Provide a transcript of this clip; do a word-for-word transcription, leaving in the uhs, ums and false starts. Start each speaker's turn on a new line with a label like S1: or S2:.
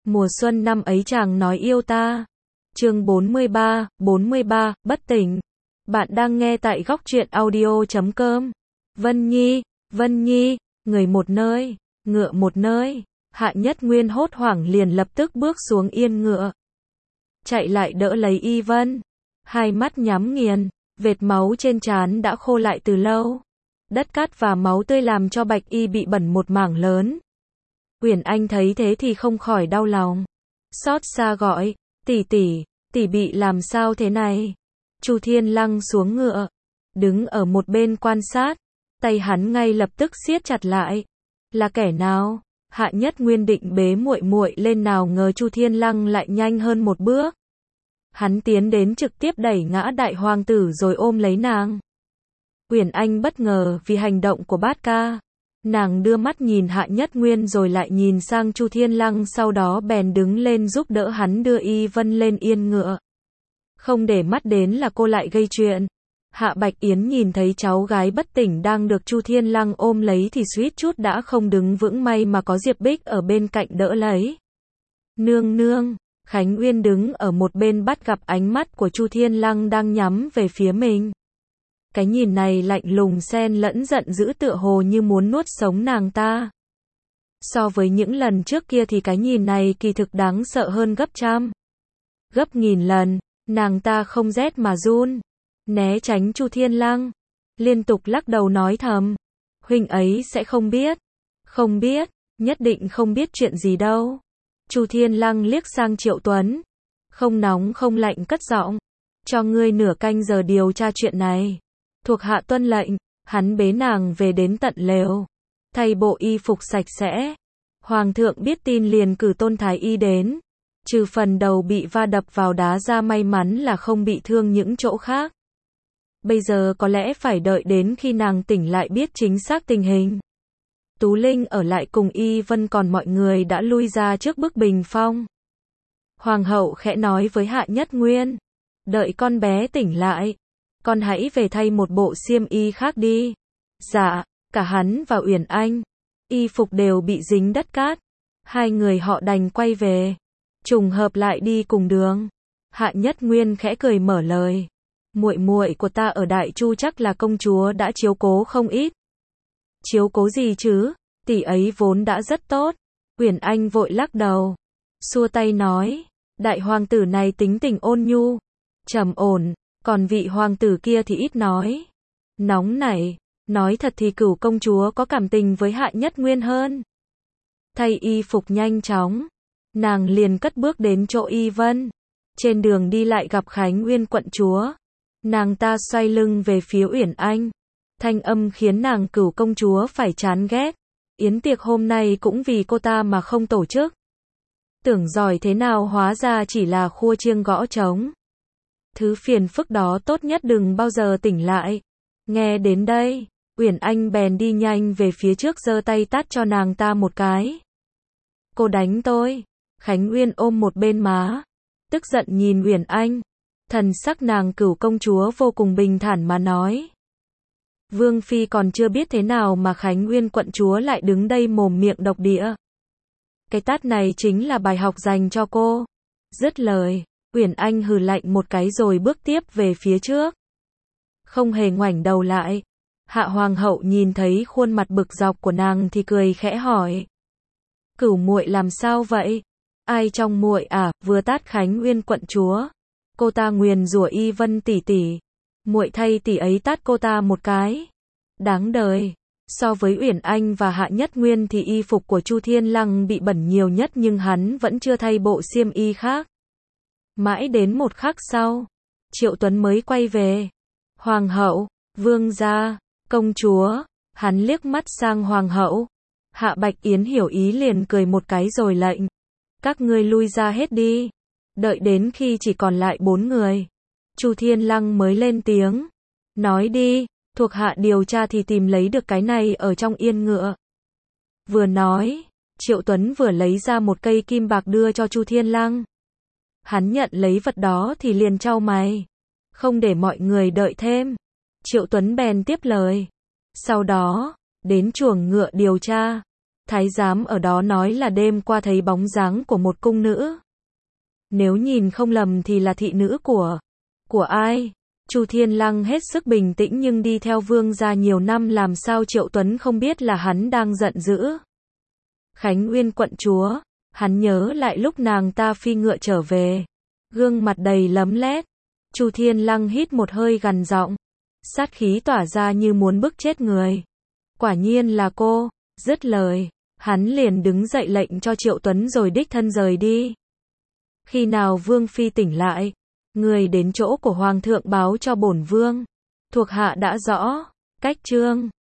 S1: Mùa xuân năm ấy chàng nói yêu ta. Chương bốn mươi ba, bốn mươi ba, bất tỉnh. Bạn đang nghe tại góc truyện audio chấm com. Vân Nhi, Vân Nhi, người một nơi, ngựa một nơi. Hạ Nhất Nguyên hốt hoảng liền lập tức bước xuống yên ngựa. Chạy lại đỡ lấy Y Vân. Hai mắt nhắm nghiền, vệt máu trên trán đã khô lại từ lâu. Đất cát và máu tươi làm cho Bạch Y bị bẩn một mảng lớn. Uyển Anh thấy thế thì không khỏi đau lòng. Xót xa gọi, tỷ tỷ, tỷ bị làm sao thế này? Chu Thiên Lăng xuống ngựa, đứng ở một bên quan sát, tay hắn ngay lập tức siết chặt lại. Là kẻ nào? Hạ Nhất Nguyên định bế muội muội lên, nào ngờ Chu Thiên Lăng lại nhanh hơn một bước. Hắn tiến đến trực tiếp đẩy ngã đại hoàng tử rồi ôm lấy nàng. Uyển Anh bất ngờ vì hành động của bát ca. Nàng đưa mắt nhìn Hạ Nhất Nguyên rồi lại nhìn sang Chu Thiên Lăng, sau đó bèn đứng lên giúp đỡ hắn đưa Y Vân lên yên ngựa. Không để mắt đến là cô lại gây chuyện. Hạ Bạch Yến nhìn thấy cháu gái bất tỉnh đang được Chu Thiên Lăng ôm lấy thì suýt chút đã không đứng vững, may mà có Diệp Bích ở bên cạnh đỡ lấy. Nương nương, Khánh Uyên đứng ở một bên bắt gặp ánh mắt của Chu Thiên Lăng đang nhắm về phía mình. Cái nhìn này lạnh lùng xen lẫn giận dữ, tựa hồ như muốn nuốt sống nàng ta. So với những lần trước kia thì cái nhìn này kỳ thực đáng sợ hơn gấp trăm, gấp nghìn lần. Nàng ta không rét mà run, né tránh Chu Thiên Lăng, liên tục lắc đầu nói thầm, huynh ấy sẽ không biết, không biết, nhất định không biết chuyện gì đâu. Chu Thiên Lăng liếc sang Triệu Tuấn, không nóng không lạnh cất giọng, cho ngươi nửa canh giờ điều tra chuyện này. Thuộc hạ tuân lệnh. Hắn bế nàng về đến tận lều, thay bộ y phục sạch sẽ. Hoàng thượng biết tin liền cử Tôn Thái Y đến, trừ phần đầu bị va đập vào đá ra, may mắn là không bị thương những chỗ khác. Bây giờ có lẽ phải đợi đến khi nàng tỉnh lại biết chính xác tình hình. Tú Linh ở lại cùng Y Vân, còn mọi người đã lui ra trước bức bình phong. Hoàng hậu khẽ nói với Hạ Nhất Nguyên, đợi con bé tỉnh lại, con hãy về thay một bộ xiêm y khác đi. Dạ. Cả hắn và Uyển Anh, y phục đều bị dính đất cát. Hai người họ đành quay về, trùng hợp lại đi cùng đường. Hạ Nhất Nguyên khẽ cười mở lời, muội muội của ta ở Đại Chu chắc là công chúa đã chiếu cố không ít. Chiếu cố gì chứ, tỷ ấy vốn đã rất tốt. Uyển Anh vội lắc đầu, xua tay nói, đại hoàng tử này tính tình ôn nhu, trầm ổn, còn vị hoàng tử kia thì ít nói, nóng nảy. Nói thật thì Cửu công chúa có cảm tình với Hạ Nhất Nguyên hơn. Thay y phục nhanh chóng, nàng liền cất bước đến chỗ Y Vân. Trên đường đi lại gặp Khánh Uyên quận chúa. Nàng ta xoay lưng về phía Uyển Anh, thanh âm khiến nàng Cửu công chúa phải chán ghét. Yến tiệc hôm nay cũng vì cô ta mà không tổ chức. Tưởng giỏi thế nào hóa ra chỉ là khua chiêng gõ trống. Thứ phiền phức đó tốt nhất đừng bao giờ tỉnh lại. Nghe đến đây, Uyển Anh bèn đi nhanh về phía trước, giơ tay tát cho nàng ta một cái. Cô đánh tôi. Khánh Uyên ôm một bên má, tức giận nhìn Uyển Anh. Thần sắc nàng Cửu công chúa vô cùng bình thản mà nói. Vương phi còn chưa biết thế nào mà Khánh Uyên quận chúa lại đứng đây mồm miệng độc địa. Cái tát này chính là bài học dành cho cô. Dứt lời, Uyển Anh hừ lạnh một cái rồi bước tiếp về phía trước, không hề ngoảnh đầu lại. Hạ hoàng hậu nhìn thấy khuôn mặt bực dọc của nàng thì cười khẽ hỏi, Cửu muội làm sao vậy? Ai trong muội à? Vừa tát Khánh Uyên quận chúa, cô ta nguyền rủa Y Vân tỷ tỷ, muội thay tỷ ấy tát cô ta một cái. Đáng đời. So với Uyển Anh và Hạ Nhất Nguyên thì y phục của Chu Thiên Lăng bị bẩn nhiều nhất, nhưng hắn vẫn chưa thay bộ xiêm y khác. Mãi đến một khắc sau, Triệu Tuấn mới quay về. Hoàng hậu, vương gia, công chúa. Hắn liếc mắt sang hoàng hậu. Hạ Bạch Yến hiểu ý liền cười một cái rồi lệnh, các ngươi lui ra hết đi. Đợi đến khi chỉ còn lại bốn người, Chu Thiên Lăng mới lên tiếng, nói đi, thuộc hạ điều tra thì tìm lấy được cái này ở trong yên ngựa. Vừa nói, Triệu Tuấn vừa lấy ra một cây kim bạc đưa cho Chu Thiên Lăng. Hắn nhận lấy vật đó thì liền chau mày, không để mọi người đợi thêm. Triệu Tuấn bèn tiếp lời, sau đó đến chuồng ngựa điều tra. Thái giám ở đó nói là đêm qua thấy bóng dáng của một cung nữ. Nếu nhìn không lầm thì là thị nữ của... Của ai? Chu Thiên Lăng hết sức bình tĩnh nhưng đi theo vương gia nhiều năm làm sao Triệu Tuấn không biết là hắn đang giận dữ. Khánh Uyên quận chúa, hắn nhớ lại lúc nàng ta phi ngựa trở về. Gương mặt đầy lấm lét. Chu Thiên Lăng hít một hơi gằn giọng. Sát khí tỏa ra như muốn bức chết người. Quả nhiên là cô, dứt lời. Hắn liền đứng dậy lệnh cho Triệu Tuấn rồi đích thân rời đi. Khi nào Vương Phi tỉnh lại, người đến chỗ của Hoàng thượng báo cho bổn Vương. Thuộc hạ đã rõ, cách chương.